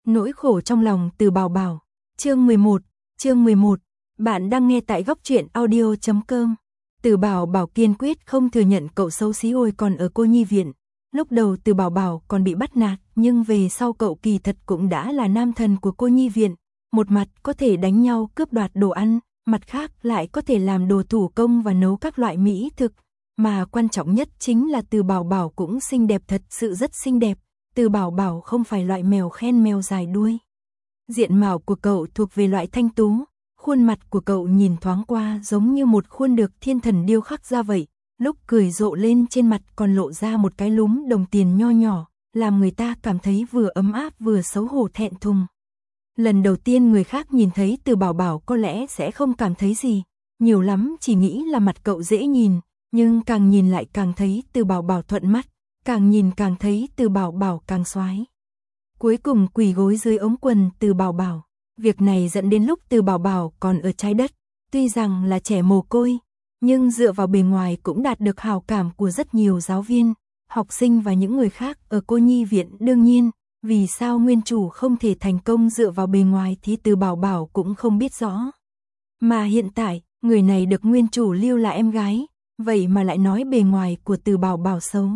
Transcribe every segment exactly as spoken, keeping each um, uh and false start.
Nỗi khổ trong lòng Từ Bảo Bảo. Chương mười một, chương mười một. Bạn đang nghe tại góc truyện audio chấm com. Từ Bảo Bảo kiên quyết không thừa nhận cậu xấu xí hồi còn ở cô nhi viện. Lúc đầu Từ Bảo Bảo còn bị bắt nạt, nhưng về sau cậu kỳ thật cũng đã là nam thần của cô nhi viện. Một mặt có thể đánh nhau cướp đoạt đồ ăn, mặt khác lại có thể làm đồ thủ công và nấu các loại mỹ thực. Mà quan trọng nhất chính là Từ Bảo Bảo cũng xinh đẹp, thật sự rất xinh đẹp. Từ Bảo Bảo không phải loại mèo khen mèo dài đuôi. Diện mạo của cậu thuộc về loại thanh tú, khuôn mặt của cậu nhìn thoáng qua giống như một khuôn được thiên thần điêu khắc ra vậy, lúc cười rộ lên trên mặt còn lộ ra một cái lúm đồng tiền nho nhỏ, làm người ta cảm thấy vừa ấm áp vừa xấu hổ thẹn thùng. Lần đầu tiên người khác nhìn thấy Từ Bảo Bảo có lẽ sẽ không cảm thấy gì, nhiều lắm chỉ nghĩ là mặt cậu dễ nhìn, nhưng càng nhìn lại càng thấy Từ Bảo Bảo thuận mắt, càng nhìn càng thấy Từ Bảo Bảo càng xoái. Cuối cùng quỳ gối dưới ống quần Từ Bảo Bảo. Việc này dẫn đến lúc Từ Bảo Bảo còn ở trái đất, tuy rằng là trẻ mồ côi, nhưng dựa vào bề ngoài cũng đạt được hào cảm của rất nhiều giáo viên, học sinh và những người khác ở cô nhi viện. Đương nhiên, vì sao nguyên chủ không thể thành công dựa vào bề ngoài thì Từ Bảo Bảo cũng không biết rõ. Mà hiện tại, người này được nguyên chủ lưu là em gái, vậy mà lại nói bề ngoài của Từ Bảo Bảo xấu.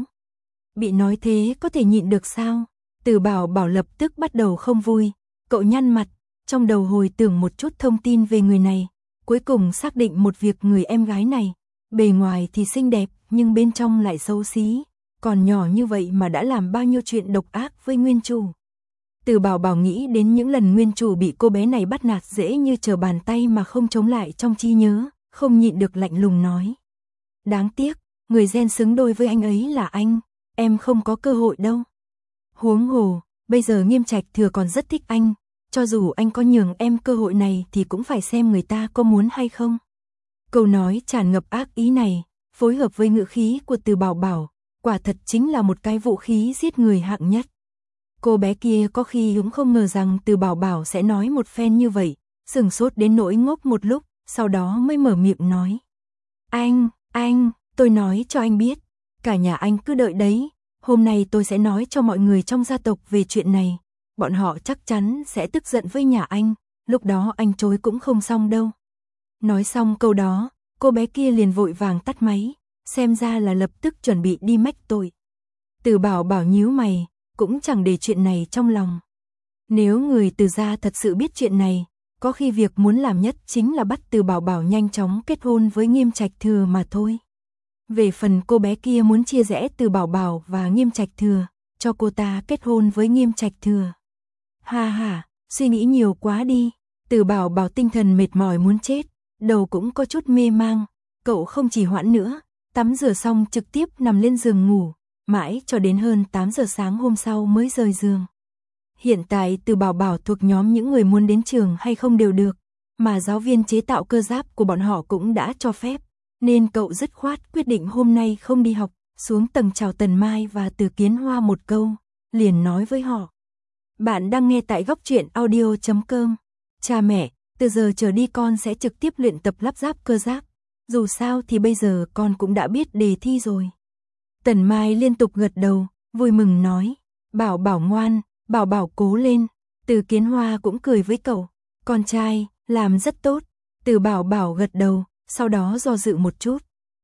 Bị nói thế có thể nhịn được sao? Từ Bảo Bảo lập tức bắt đầu không vui, cậu nhăn mặt, trong đầu hồi tưởng một chút thông tin về người này, cuối cùng xác định một việc: người em gái này, bề ngoài thì xinh đẹp, nhưng bên trong lại xấu xí, còn nhỏ như vậy mà đã làm bao nhiêu chuyện độc ác với nguyên chủ. Từ Bảo Bảo nghĩ đến những lần nguyên chủ bị cô bé này bắt nạt dễ như trở bàn tay mà không chống lại trong trí nhớ, không nhịn được lạnh lùng nói. Đáng tiếc, người gen xứng đôi với anh ấy là anh, em không có cơ hội đâu. Huống hồ, bây giờ Nghiêm Trạch Thừa còn rất thích anh, cho dù anh có nhường em cơ hội này thì cũng phải xem người ta có muốn hay không. Câu nói tràn ngập ác ý này, phối hợp với ngữ khí của Từ Bảo Bảo, quả thật chính là một cái vũ khí giết người hạng nhất. Cô bé kia có khi cũng không ngờ rằng Từ Bảo Bảo sẽ nói một phen như vậy, sửng sốt đến nỗi ngốc một lúc, sau đó mới mở miệng nói. Anh, anh, tôi nói cho anh biết, cả nhà anh cứ đợi đấy, hôm nay tôi sẽ nói cho mọi người trong gia tộc về chuyện này, bọn họ chắc chắn sẽ tức giận với nhà anh, lúc đó anh chối cũng không xong đâu. Nói xong câu đó, cô bé kia liền vội vàng tắt máy, xem ra là lập tức chuẩn bị đi mách tội. Từ Bảo Bảo nhíu mày, cũng chẳng để chuyện này trong lòng. Nếu người Từ gia thật sự biết chuyện này, có khi việc muốn làm nhất chính là bắt Từ Bảo Bảo nhanh chóng kết hôn với Nghiêm Trạch Thừa mà thôi. Về phần cô bé kia muốn chia rẽ Từ Bảo Bảo và Nghiêm Trạch Thừa, cho cô ta kết hôn với Nghiêm Trạch Thừa. Ha ha, suy nghĩ nhiều quá đi. Từ Bảo Bảo tinh thần mệt mỏi muốn chết, đầu cũng có chút mê mang, cậu không chỉ hoãn nữa, tắm rửa xong trực tiếp nằm lên giường ngủ, mãi cho đến hơn tám giờ sáng hôm sau mới rời giường. Hiện tại Từ Bảo Bảo thuộc nhóm những người muốn đến trường hay không đều được, mà giáo viên chế tạo cơ giáp của bọn họ cũng đã cho phép, nên cậu dứt khoát quyết định hôm nay không đi học, xuống tầng chào Tần Mai và Từ Kiến Hoa một câu, liền nói với họ. Bạn đang nghe tại góc truyện audio chấm com. Cha mẹ, từ giờ trở đi con sẽ trực tiếp luyện tập lắp ráp cơ giáp, dù sao thì bây giờ con cũng đã biết đề thi rồi. Tần Mai liên tục gật đầu, vui mừng nói, Bảo Bảo ngoan, Bảo Bảo cố lên. Từ Kiến Hoa cũng cười với cậu, con trai, làm rất tốt. Từ Bảo Bảo gật đầu, sau đó do dự một chút.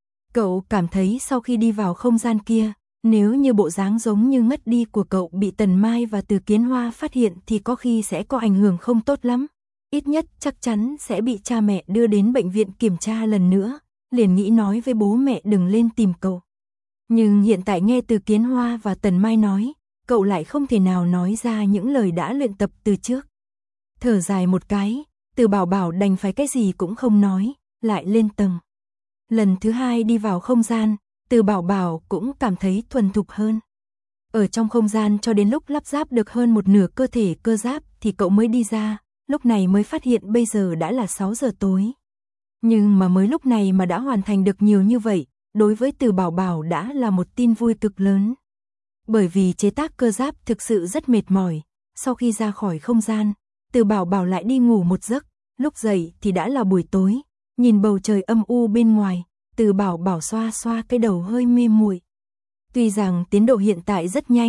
Cậu cảm thấy sau khi đi vào không gian kia, nếu như bộ dáng giống như ngất đi của cậu bị Tần Mai và Từ Kiến Hoa phát hiện thì có khi sẽ có ảnh hưởng không tốt lắm. Ít nhất chắc chắn sẽ bị cha mẹ đưa đến bệnh viện kiểm tra lần nữa, liền nghĩ nói với bố mẹ đừng lên tìm cậu. Nhưng hiện tại nghe Từ Kiến Hoa và Tần Mai nói, cậu lại không thể nào nói ra những lời đã luyện tập từ trước. Thở dài một cái, Từ Bảo Bảo đành phải cái gì cũng không nói, lại lên tầng. Lần thứ hai đi vào không gian, Từ Bảo Bảo cũng cảm thấy thuần thục hơn. Ở trong không gian cho đến lúc lắp ráp được hơn một nửa cơ thể cơ giáp thì cậu mới đi ra, lúc này mới phát hiện bây giờ đã là sáu giờ tối. Nhưng mà mới lúc này mà đã hoàn thành được nhiều như vậy, đối với Từ Bảo Bảo đã là một tin vui cực lớn. Bởi vì chế tác cơ giáp thực sự rất mệt mỏi, sau khi ra khỏi không gian, Từ Bảo Bảo lại đi ngủ một giấc, lúc dậy thì đã là buổi tối, nhìn bầu trời âm u bên ngoài, Từ Bảo Bảo xoa xoa cái đầu hơi mê muội. Tuy rằng tiến độ hiện tại rất nhanh,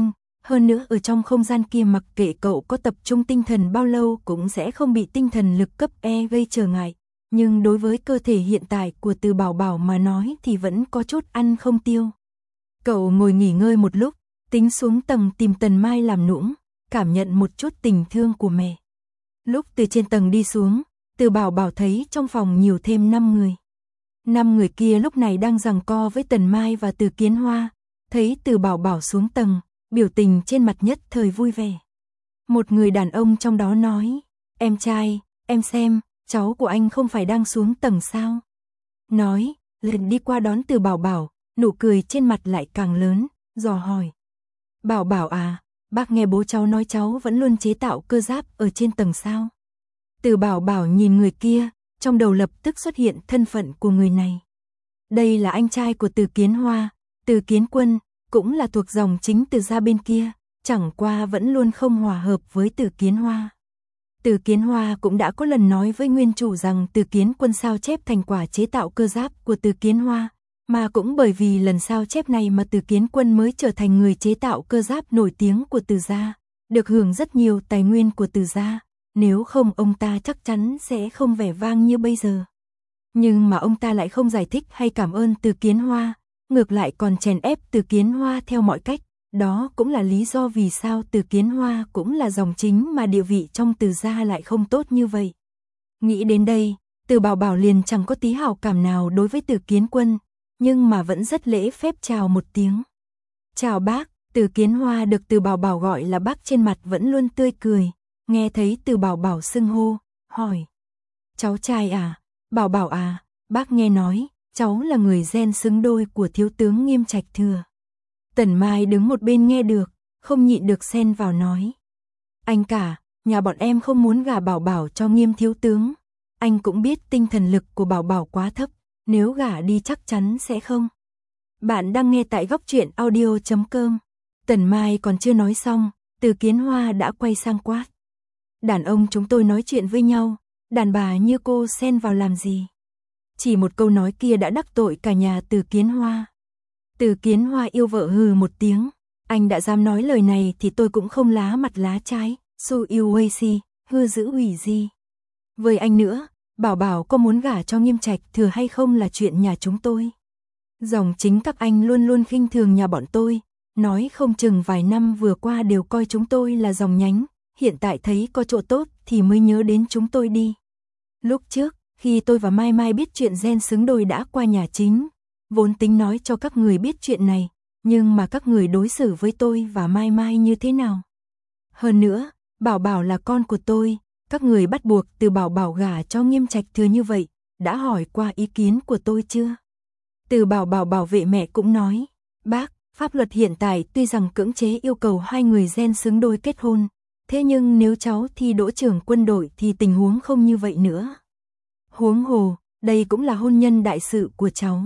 Hơn nữa ở trong không gian kia mặc kệ cậu có tập trung tinh thần bao lâu cũng sẽ không bị tinh thần lực cấp E gây trở ngại. Nhưng đối với cơ thể hiện tại của Từ Bảo Bảo mà nói thì vẫn có chút ăn không tiêu. Cậu ngồi nghỉ ngơi một lúc, tính xuống tầng tìm Tần Mai làm nũng, cảm nhận một chút tình thương của mẹ. Lúc từ trên tầng đi xuống, Từ Bảo Bảo thấy trong phòng nhiều thêm năm người. Năm người kia lúc này đang giằng co với Tần Mai và Từ Kiến Hoa, thấy Từ Bảo Bảo xuống tầng, biểu tình trên mặt nhất thời vui vẻ. Một người đàn ông trong đó nói, em trai, em xem, cháu của anh không phải đang xuống tầng sao? Nói, liền đi qua đón Từ Bảo Bảo, nụ cười trên mặt lại càng lớn, dò hỏi. Bảo Bảo à, bác nghe bố cháu nói cháu vẫn luôn chế tạo cơ giáp ở trên tầng sao? Từ Bảo Bảo nhìn người kia, trong đầu lập tức xuất hiện thân phận của người này. Đây là anh trai của Từ Kiến Hoa, Từ Kiến Quân, cũng là thuộc dòng chính Từ gia bên kia, chẳng qua vẫn luôn không hòa hợp với Từ Kiến Hoa. Từ Kiến Hoa cũng đã có lần nói với nguyên chủ rằng Từ Kiến Quân sao chép thành quả chế tạo cơ giáp của Từ Kiến Hoa, mà cũng bởi vì lần sao chép này mà Từ Kiến Quân mới trở thành người chế tạo cơ giáp nổi tiếng của Từ gia, được hưởng rất nhiều tài nguyên của Từ gia, nếu không ông ta chắc chắn sẽ không vẻ vang như bây giờ. Nhưng mà ông ta lại không giải thích hay cảm ơn Từ Kiến Hoa, ngược lại còn chèn ép Từ Kiến Hoa theo mọi cách. Đó cũng là lý do vì sao Từ Kiến Hoa cũng là dòng chính mà địa vị trong Từ gia lại không tốt như vậy. Nghĩ đến đây, Từ Bảo Bảo liền chẳng có tí hảo cảm nào đối với Từ Kiến Quân, nhưng mà vẫn rất lễ phép chào một tiếng. Chào bác, Từ Kiến Hoa được Từ Bảo Bảo gọi là bác trên mặt vẫn luôn tươi cười, nghe thấy Từ Bảo Bảo xưng hô, hỏi. Cháu trai à, Bảo Bảo à, bác nghe nói, cháu là người gen xứng đôi của thiếu tướng Nghiêm Trạch Thừa. Tần Mai đứng một bên nghe được, không nhịn được xen vào nói. Anh cả, nhà bọn em không muốn gả Bảo Bảo cho Nghiêm thiếu tướng. Anh cũng biết tinh thần lực của Bảo Bảo quá thấp, nếu gả đi chắc chắn sẽ không. Bạn đang nghe tại góc truyện audio chấm com. Tần Mai còn chưa nói xong, Từ Kiến Hoa đã quay sang quát. Đàn ông chúng tôi nói chuyện với nhau, đàn bà như cô xen vào làm gì? Chỉ một câu nói kia đã đắc tội cả nhà Từ Kiến Hoa. Từ Kiến Hoa yêu vợ hừ một tiếng, anh đã dám nói lời này thì tôi cũng không lá mặt lá trái, su yêu quay si, hư giữ hủy gì. Với anh nữa, Bảo Bảo có muốn gả cho Nghiêm Trạch Thừa hay không là chuyện nhà chúng tôi. Dòng chính các anh luôn luôn khinh thường nhà bọn tôi, nói không chừng vài năm vừa qua đều coi chúng tôi là dòng nhánh, hiện tại thấy có chỗ tốt thì mới nhớ đến chúng tôi đi. Lúc trước, khi tôi và Mai Mai biết chuyện gen xứng đôi đã qua nhà chính, vốn tính nói cho các người biết chuyện này, nhưng mà các người đối xử với tôi và Mai Mai như thế nào? Hơn nữa, Bảo Bảo là con của tôi, các người bắt buộc Từ Bảo Bảo gả cho Nghiêm Trạch Thừa như vậy, đã hỏi qua ý kiến của tôi chưa? Từ Bảo Bảo bảo vệ mẹ cũng nói, bác, pháp luật hiện tại tuy rằng cưỡng chế yêu cầu hai người gen xứng đôi kết hôn, thế nhưng nếu cháu thi đỗ trưởng quân đội thì tình huống không như vậy nữa. Huống hồ, đây cũng là hôn nhân đại sự của cháu.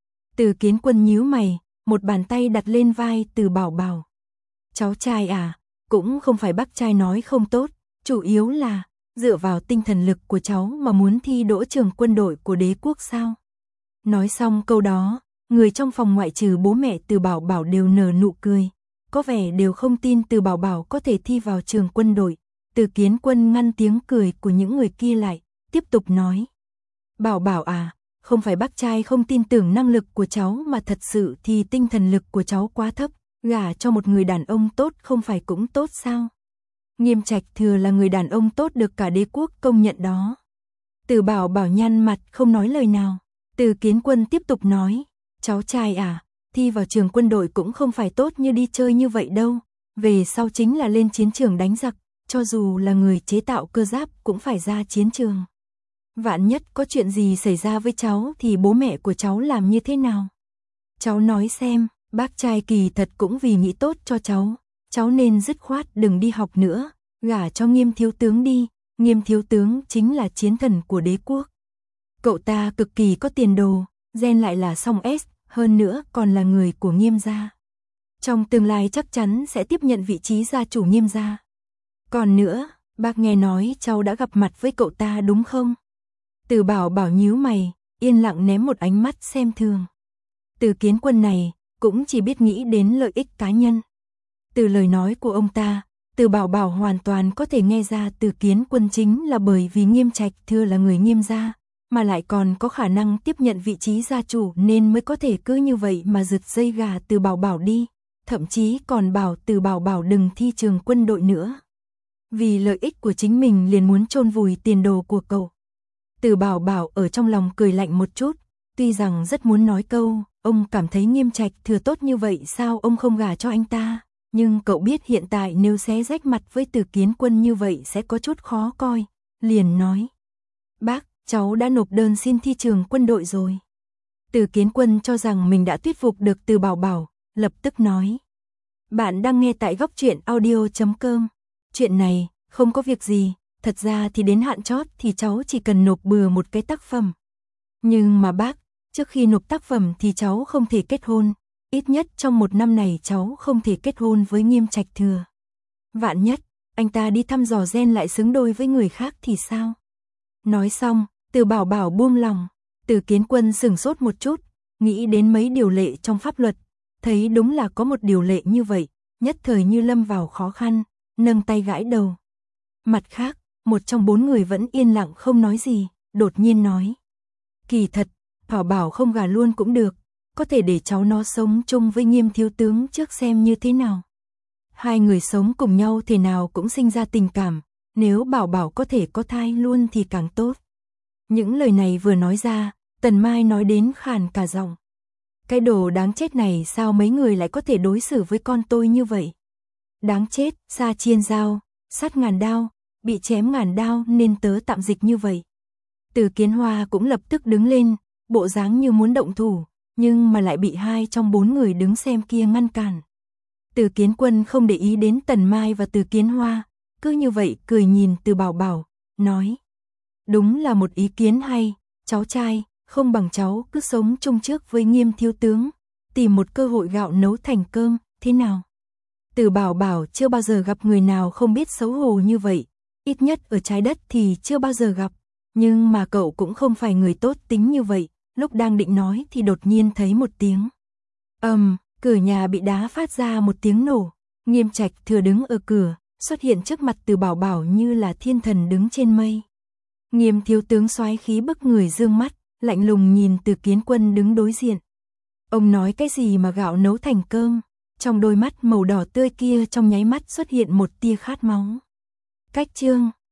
Từ Kiến Quân nhíu mày, một bàn tay đặt lên vai Từ Bảo Bảo. Cháu trai à, cũng không phải bác trai nói không tốt, chủ yếu là dựa vào tinh thần lực của cháu mà muốn thi đỗ trưởng quân đội của đế quốc sao? Nói xong câu đó, người trong phòng ngoại trừ bố mẹ Từ Bảo Bảo đều nở nụ cười, có vẻ đều không tin Từ Bảo Bảo có thể thi vào trường quân đội. Từ Kiến Quân ngăn tiếng cười của những người kia lại, tiếp tục nói. Bảo Bảo à, không phải bác trai không tin tưởng năng lực của cháu mà thật sự thì tinh thần lực của cháu quá thấp, gả cho một người đàn ông tốt không phải cũng tốt sao? Nghiêm Trạch Thừa là người đàn ông tốt được cả đế quốc công nhận đó. Từ Bảo Bảo nhăn mặt không nói lời nào. Từ Kiến Quân tiếp tục nói, cháu trai à, thi vào trường quân đội cũng không phải tốt như đi chơi như vậy đâu, về sau chính là lên chiến trường đánh giặc, cho dù là người chế tạo cơ giáp cũng phải ra chiến trường. Vạn nhất có chuyện gì xảy ra với cháu thì bố mẹ của cháu làm như thế nào? Cháu nói xem, bác trai kỳ thật cũng vì nghĩ tốt cho cháu, cháu nên dứt khoát đừng đi học nữa, gả cho Nghiêm thiếu tướng đi, Nghiêm thiếu tướng chính là chiến thần của đế quốc. Cậu ta cực kỳ có tiền đồ, gen lại là song S, hơn nữa còn là người của Nghiêm gia. Trong tương lai chắc chắn sẽ tiếp nhận vị trí gia chủ Nghiêm gia. Còn nữa, bác nghe nói cháu đã gặp mặt với cậu ta đúng không? Từ Bảo Bảo nhíu mày, yên lặng ném một ánh mắt xem thường. Từ Kiến Quân này cũng chỉ biết nghĩ đến lợi ích cá nhân. Từ lời nói của ông ta, Từ Bảo Bảo hoàn toàn có thể nghe ra Từ Kiến Quân chính là bởi vì Nghiêm Trạch Thừa là người Nghiêm gia, mà lại còn có khả năng tiếp nhận vị trí gia chủ nên mới có thể cứ như vậy mà giật dây gà Từ Bảo Bảo đi, thậm chí còn bảo Từ Bảo Bảo đừng thi trường quân đội nữa. Vì lợi ích của chính mình liền muốn chôn vùi tiền đồ của cậu. Từ Bảo Bảo ở trong lòng cười lạnh một chút, tuy rằng rất muốn nói câu, ông cảm thấy Nghiêm Trạch Thừa tốt như vậy sao ông không gả cho anh ta, nhưng cậu biết hiện tại nếu xé rách mặt với Từ Kiến Quân như vậy sẽ có chút khó coi, liền nói. Bác, cháu đã nộp đơn xin thi trường quân đội rồi. Từ Kiến Quân cho rằng mình đã thuyết phục được Từ Bảo Bảo, lập tức nói. Bạn đang nghe tại góc truyện audio chấm com. Chuyện này, không có việc gì, thật ra thì đến hạn chót thì cháu chỉ cần nộp bừa một cái tác phẩm. Nhưng mà bác, trước khi nộp tác phẩm thì cháu không thể kết hôn, ít nhất trong một năm này cháu không thể kết hôn với Nghiêm Trạch Thừa. Vạn nhất, anh ta đi thăm dò gen lại xứng đôi với người khác thì sao? Nói xong, Từ Bảo Bảo buông lòng, Từ Kiến Quân sửng sốt một chút, nghĩ đến mấy điều lệ trong pháp luật, thấy đúng là có một điều lệ như vậy, nhất thời như lâm vào khó khăn, nâng tay gãi đầu. Mặt khác, một trong bốn người vẫn yên lặng không nói gì, đột nhiên nói. Kỳ thật, Bảo Bảo không gả luôn cũng được, có thể để cháu nó sống chung với Nghiêm thiếu tướng trước xem như thế nào. Hai người sống cùng nhau thế nào cũng sinh ra tình cảm, nếu Bảo Bảo có thể có thai luôn thì càng tốt. Những lời này vừa nói ra, Tần Mai nói đến khàn cả giọng. Cái đồ đáng chết này sao mấy người lại có thể đối xử với con tôi như vậy? Đáng chết, xa chiên dao, sát ngàn đao, bị chém ngàn đao nên tớ tạm dịch như vậy. Từ Kiến Hoa cũng lập tức đứng lên, bộ dáng như muốn động thủ, nhưng mà lại bị hai trong bốn người đứng xem kia ngăn cản. Từ Kiến Quân không để ý đến Tần Mai và Từ Kiến Hoa, cứ như vậy cười nhìn Từ Bảo Bảo, nói. Đúng là một ý kiến hay, cháu trai, không bằng cháu cứ sống chung trước với Nghiêm thiếu tướng, tìm một cơ hội gạo nấu thành cơm, thế nào? Từ Bảo Bảo chưa bao giờ gặp người nào không biết xấu hổ như vậy, ít nhất ở trái đất thì chưa bao giờ gặp, nhưng mà cậu cũng không phải người tốt tính như vậy, lúc đang định nói thì đột nhiên thấy một tiếng. Ầm, um, cửa nhà bị đá phát ra một tiếng nổ, Nghiêm Trạch Thừa đứng ở cửa, xuất hiện trước mặt Từ Bảo Bảo như là thiên thần đứng trên mây. Nghiêm thiếu tướng soái khí bức người dương mắt, lạnh lùng nhìn Từ Kiến Quân đứng đối diện. Ông nói cái gì mà gạo nấu thành cơm, trong đôi mắt màu đỏ tươi kia trong nháy mắt xuất hiện một tia khát máu. Cách chương